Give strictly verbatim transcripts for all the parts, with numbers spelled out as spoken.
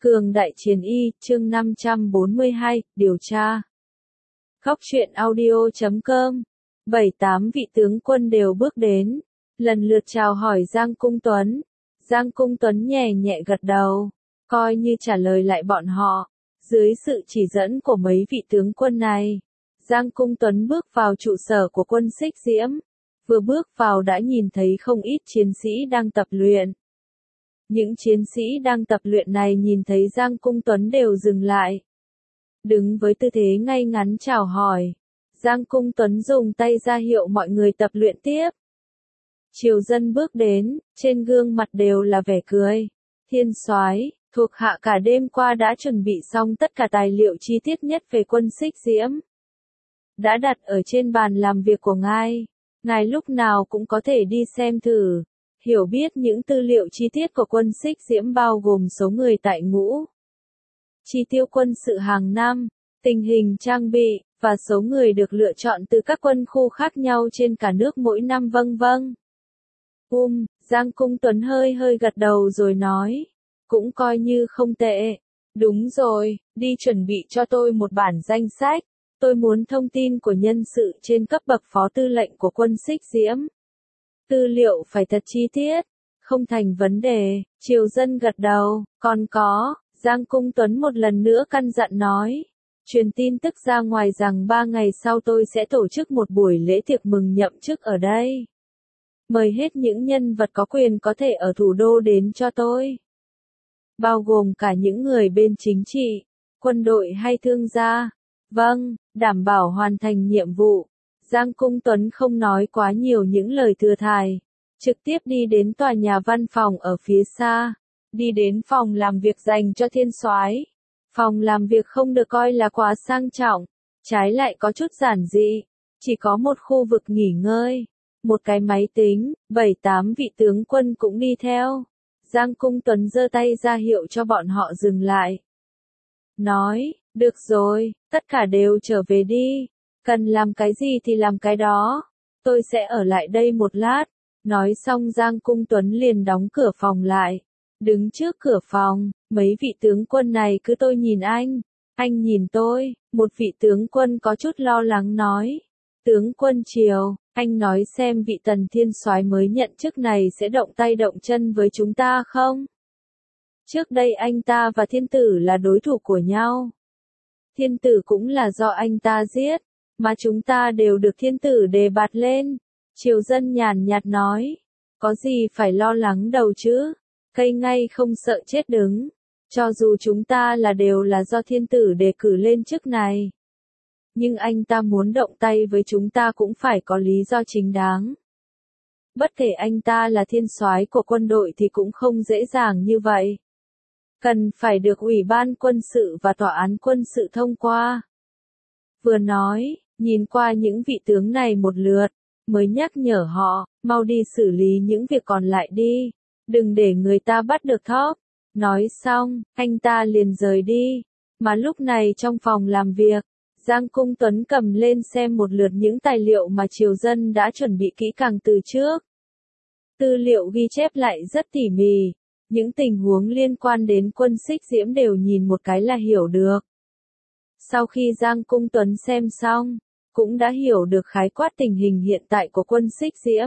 Cường đại chiến y, chương năm trăm bốn mươi hai, điều tra. Góc truyện audio chấm com. Bảy tám vị tướng quân đều bước đến, lần lượt chào hỏi Giang Cung Tuấn. Giang Cung Tuấn nhẹ nhẹ gật đầu, coi như trả lời lại bọn họ. Dưới sự chỉ dẫn của mấy vị tướng quân này, Giang Cung Tuấn bước vào trụ sở của quân Xích Diễm. Vừa bước vào đã nhìn thấy không ít chiến sĩ đang tập luyện. Những chiến sĩ đang tập luyện này nhìn thấy Giang Cung Tuấn đều dừng lại. Đứng với tư thế ngay ngắn chào hỏi. Giang Cung Tuấn dùng tay ra hiệu mọi người tập luyện tiếp. Triều Dân bước đến, trên gương mặt đều là vẻ cười. Thiên soái, thuộc hạ cả đêm qua đã chuẩn bị xong tất cả tài liệu chi tiết nhất về quân Xích Diễm. Đã đặt ở trên bàn làm việc của ngài. Ngài lúc nào cũng có thể đi xem thử. Hiểu biết những tư liệu chi tiết của quân Xích Diễm bao gồm số người tại ngũ, chi tiêu quân sự hàng năm, tình hình trang bị, và số người được lựa chọn từ các quân khu khác nhau trên cả nước mỗi năm vâng vâng. Um, Giang Cung Tuấn hơi hơi gật đầu rồi nói, cũng coi như không tệ. Đúng rồi, đi chuẩn bị cho tôi một bản danh sách, tôi muốn thông tin của nhân sự trên cấp bậc phó tư lệnh của quân Xích Diễm. Tư liệu phải thật chi tiết, không thành vấn đề. Triều Dân gật đầu, còn có, Giang Cung Tuấn một lần nữa căn dặn nói, truyền tin tức ra ngoài rằng ba ngày sau tôi sẽ tổ chức một buổi lễ tiệc mừng nhậm chức ở đây. Mời hết những nhân vật có quyền có thể ở thủ đô đến cho tôi. Bao gồm cả những người bên chính trị, quân đội hay thương gia. Vâng, đảm bảo hoàn thành nhiệm vụ. Giang Cung Tuấn không nói quá nhiều những lời thừa thải, trực tiếp đi đến tòa nhà văn phòng ở phía xa, đi đến phòng làm việc dành cho thiên soái. Phòng làm việc không được coi là quá sang trọng, trái lại có chút giản dị, chỉ có một khu vực nghỉ ngơi, một cái máy tính, bảy tám vị tướng quân cũng đi theo. Giang Cung Tuấn giơ tay ra hiệu cho bọn họ dừng lại. Nói, được rồi, tất cả đều trở về đi. Cần làm cái gì thì làm cái đó. Tôi sẽ ở lại đây một lát. Nói xong Giang Cung Tuấn liền đóng cửa phòng lại. Đứng trước cửa phòng, mấy vị tướng quân này cứ tôi nhìn anh. Anh nhìn tôi, một vị tướng quân có chút lo lắng nói. Tướng quân Triều, anh nói xem vị Tần Thiên soái mới nhận chức này sẽ động tay động chân với chúng ta không? Trước đây anh ta và thiên tử là đối thủ của nhau. Thiên tử cũng là do anh ta giết. Mà chúng ta đều được thiên tử đề bạt lên. Triều Dân nhàn nhạt nói. Có gì phải lo lắng đâu chứ. Cây ngay không sợ chết đứng. Cho dù chúng ta là đều là do thiên tử đề cử lên chức này. Nhưng anh ta muốn động tay với chúng ta cũng phải có lý do chính đáng. Bất kể anh ta là thiên soái của quân đội thì cũng không dễ dàng như vậy. Cần phải được Ủy ban quân sự và Tòa án quân sự thông qua. Vừa nói, nhìn qua những vị tướng này một lượt, mới nhắc nhở họ, mau đi xử lý những việc còn lại đi, đừng để người ta bắt được thóp. Nói xong, anh ta liền rời đi, mà lúc này trong phòng làm việc, Giang Cung Tuấn cầm lên xem một lượt những tài liệu mà Triều Dân đã chuẩn bị kỹ càng từ trước. Tư liệu ghi chép lại rất tỉ mỉ, những tình huống liên quan đến quân Xích Diễm đều nhìn một cái là hiểu được. Sau khi Giang Cung Tuấn xem xong, cũng đã hiểu được khái quát tình hình hiện tại của quân Xích Diễm.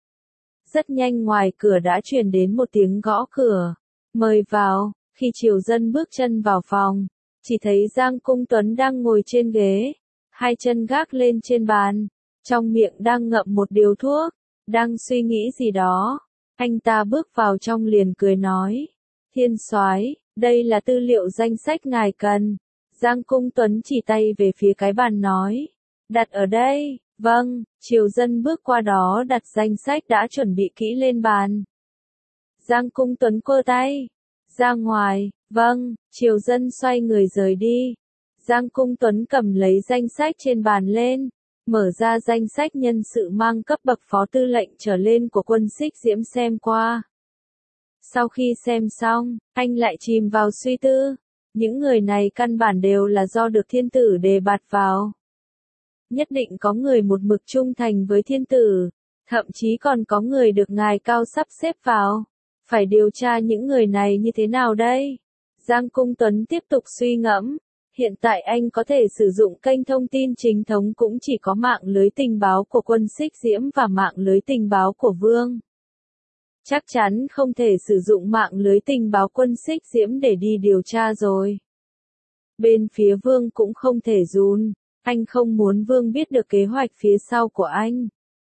Rất nhanh ngoài cửa đã truyền đến một tiếng gõ cửa. Mời vào. Khi Triều Dân bước chân vào phòng, chỉ thấy Giang Cung Tuấn đang ngồi trên ghế, hai chân gác lên trên bàn, trong miệng đang ngậm một điếu thuốc, đang suy nghĩ gì đó. Anh ta bước vào trong liền cười nói, Thiên soái, đây là tư liệu danh sách ngài cần. Giang Cung Tuấn chỉ tay về phía cái bàn nói, đặt ở đây. Vâng. Triều Dân bước qua đó đặt danh sách đã chuẩn bị kỹ lên bàn. Giang Cung Tuấn quơ tay, ra ngoài. Vâng. Triều Dân xoay người rời đi. Giang Cung Tuấn cầm lấy danh sách trên bàn lên, mở ra danh sách nhân sự mang cấp bậc phó tư lệnh trở lên của quân Xích Diễm xem qua. Sau khi xem xong, anh lại chìm vào suy tư. Những người này căn bản đều là do được thiên tử đề bạt vào. Nhất định có người một mực trung thành với thiên tử, thậm chí còn có người được ngài cao sắp xếp vào. Phải điều tra những người này như thế nào đây? Giang Cung Tuấn tiếp tục suy ngẫm. Hiện tại anh có thể sử dụng kênh thông tin chính thống cũng chỉ có mạng lưới tình báo của quân Xích Diễm và mạng lưới tình báo của Vương. Chắc chắn không thể sử dụng mạng lưới tình báo quân Xích Diễm để đi điều tra rồi. Bên phía Vương cũng không thể run, anh không muốn Vương biết được kế hoạch phía sau của anh.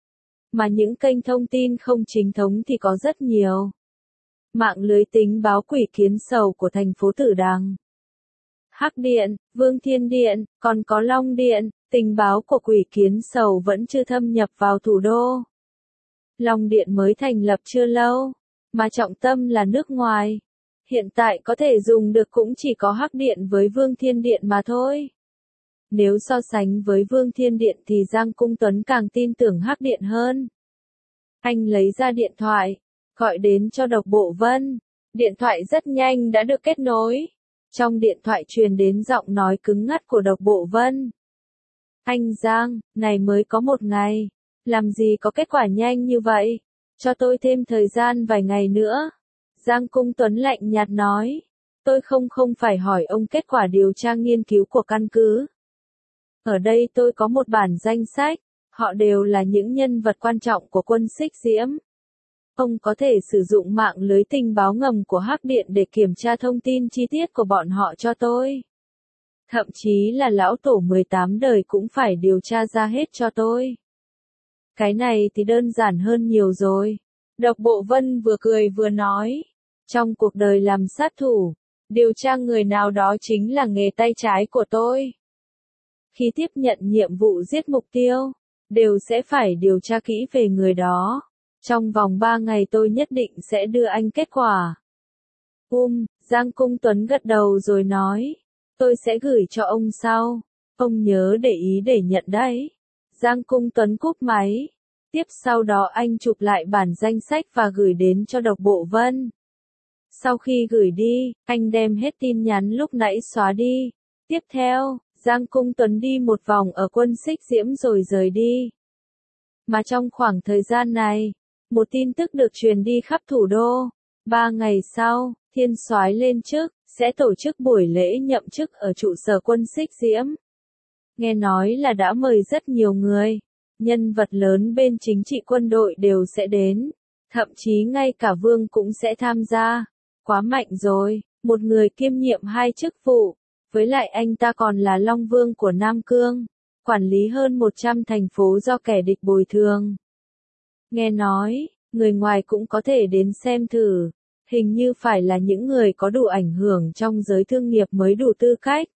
Mà những kênh thông tin không chính thống thì có rất nhiều. Mạng lưới tình báo Quỷ Kiến Sầu của thành phố Tử Đằng, Hắc Điện, Vương Thiên Điện, còn có Long Điện, tình báo của Quỷ Kiến Sầu vẫn chưa thâm nhập vào thủ đô. Long Điện mới thành lập chưa lâu, mà trọng tâm là nước ngoài. Hiện tại có thể dùng được cũng chỉ có Hắc Điện với Vương Thiên Điện mà thôi. Nếu so sánh với Vương Thiên Điện thì Giang Cung Tuấn càng tin tưởng Hắc Điện hơn. Anh lấy ra điện thoại, gọi đến cho Độc Bộ Vân. Điện thoại rất nhanh đã được kết nối. Trong điện thoại truyền đến giọng nói cứng ngắt của Độc Bộ Vân. Anh Giang, này mới có một ngày. Làm gì có kết quả nhanh như vậy? Cho tôi thêm thời gian vài ngày nữa. Giang Cung Tuấn lạnh nhạt nói. Tôi không không phải hỏi ông kết quả điều tra nghiên cứu của căn cứ. Ở đây tôi có một bản danh sách. Họ đều là những nhân vật quan trọng của quân Xích Diễm. Ông có thể sử dụng mạng lưới tình báo ngầm của Hắc Điện để kiểm tra thông tin chi tiết của bọn họ cho tôi. Thậm chí là lão tổ mười tám đời cũng phải điều tra ra hết cho tôi. Cái này thì đơn giản hơn nhiều rồi. Độc Bộ Vân vừa cười vừa nói. Trong cuộc đời làm sát thủ, điều tra người nào đó chính là nghề tay trái của tôi. Khi tiếp nhận nhiệm vụ giết mục tiêu, đều sẽ phải điều tra kỹ về người đó. Trong vòng ba ngày tôi nhất định sẽ đưa anh kết quả. Um, Giang Cung Tuấn gật đầu rồi nói. Tôi sẽ gửi cho ông sau. Ông nhớ để ý để nhận đấy. Giang Cung Tuấn cúp máy. Tiếp sau đó anh chụp lại bản danh sách và gửi đến cho Độc Bộ Vân. Sau khi gửi đi, anh đem hết tin nhắn lúc nãy xóa đi. Tiếp theo, Giang Cung Tuấn đi một vòng ở quân Xích Diễm rồi rời đi. Mà trong khoảng thời gian này, một tin tức được truyền đi khắp thủ đô. Ba ngày sau, Thiên Soái lên chức, sẽ tổ chức buổi lễ nhậm chức ở trụ sở quân Xích Diễm. Nghe nói là đã mời rất nhiều người. Nhân vật lớn bên chính trị quân đội đều sẽ đến. Thậm chí ngay cả Vương cũng sẽ tham gia. Quá mạnh rồi, một người kiêm nhiệm hai chức vụ. Với lại anh ta còn là Long Vương của Nam Cương. Quản lý hơn một trăm thành phố do kẻ địch bồi thường. Nghe nói, người ngoài cũng có thể đến xem thử. Hình như phải là những người có đủ ảnh hưởng trong giới thương nghiệp mới đủ tư cách.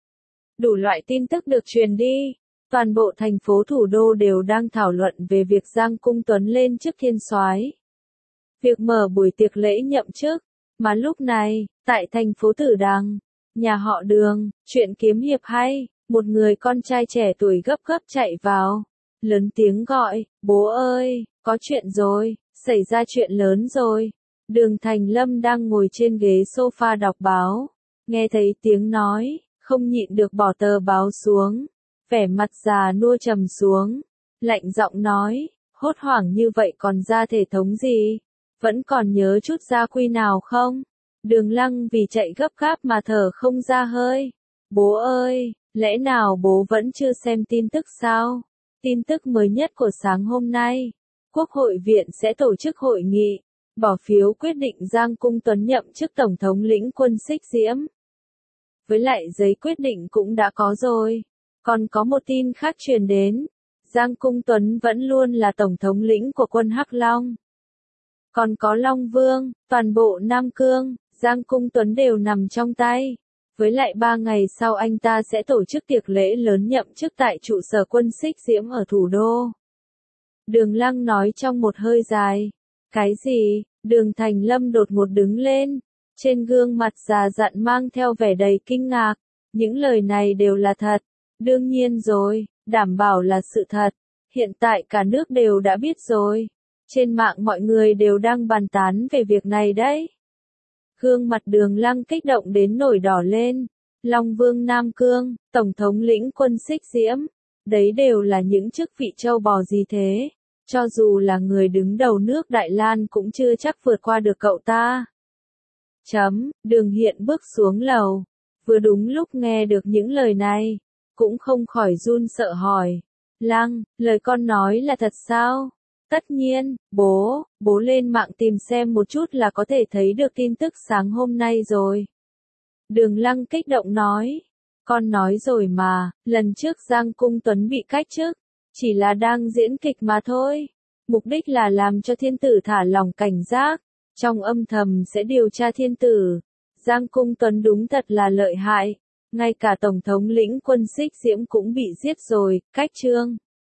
Đủ loại tin tức được truyền đi. Toàn bộ thành phố thủ đô đều đang thảo luận về việc Giang Cung Tuấn lên chức Thiên Soái. Việc mở buổi tiệc lễ nhậm chức. Mà lúc này, tại thành phố Tử Đằng, nhà họ Đường, chuyện kiếm hiệp hay, một người con trai trẻ tuổi gấp gấp chạy vào. Lớn tiếng gọi, bố ơi, có chuyện rồi, xảy ra chuyện lớn rồi. Đường Thành Lâm đang ngồi trên ghế sofa đọc báo. Nghe thấy tiếng nói, không nhịn được bỏ tờ báo xuống. Vẻ mặt già nua trầm xuống. Lạnh giọng nói, hốt hoảng như vậy còn ra thể thống gì? Vẫn còn nhớ chút gia quy nào không? Đường Lăng vì chạy gấp gáp mà thở không ra hơi. Bố ơi, lẽ nào bố vẫn chưa xem tin tức sao? Tin tức mới nhất của sáng hôm nay. Quốc hội viện sẽ tổ chức hội nghị. Bỏ phiếu quyết định Giang Cung Tuấn nhậm chức Tổng thống lĩnh quân Xích Diễm. Với lại giấy quyết định cũng đã có rồi. Còn có một tin khác truyền đến. Giang Cung Tuấn vẫn luôn là Tổng thống lĩnh của quân Hắc Long. Còn có Long Vương, toàn bộ Nam Cương, Giang Cung Tuấn đều nằm trong tay. Với lại ba ngày sau anh ta sẽ tổ chức tiệc lễ lớn nhậm chức tại trụ sở quân Xích Diễm ở thủ đô. Đường Lăng nói trong một hơi dài. Cái gì? Đường Thành Lâm đột ngột đứng lên. Trên gương mặt già dặn mang theo vẻ đầy kinh ngạc. Những lời này đều là thật. Đương nhiên rồi, đảm bảo là sự thật. Hiện tại cả nước đều đã biết rồi. Trên mạng mọi người đều đang bàn tán về việc này đấy. Gương mặt Đường Lăng kích động đến nổi đỏ lên. Long Vương Nam Cương, Tổng thống lĩnh quân Xích Diễm. Đấy đều là những chức vị châu bò gì thế. Cho dù là người đứng đầu nước Đại Lan cũng chưa chắc vượt qua được cậu ta. Chấm, Đường Hiện bước xuống lầu. Vừa đúng lúc nghe được những lời này. Cũng không khỏi run sợ hỏi. Lăng, lời con nói là thật sao? Tất nhiên, bố, bố lên mạng tìm xem một chút là có thể thấy được tin tức sáng hôm nay rồi. Đường Lăng kích động nói. Con nói rồi mà, lần trước Giang Cung Tuấn bị cách chức. Chỉ là đang diễn kịch mà thôi. Mục đích là làm cho thiên tử thả lòng cảnh giác. Trong âm thầm sẽ điều tra thiên tử. Giang Cung Tuấn đúng thật là lợi hại. Ngay cả Tổng thống lĩnh quân Xích Diễm cũng bị giết rồi, cách chương.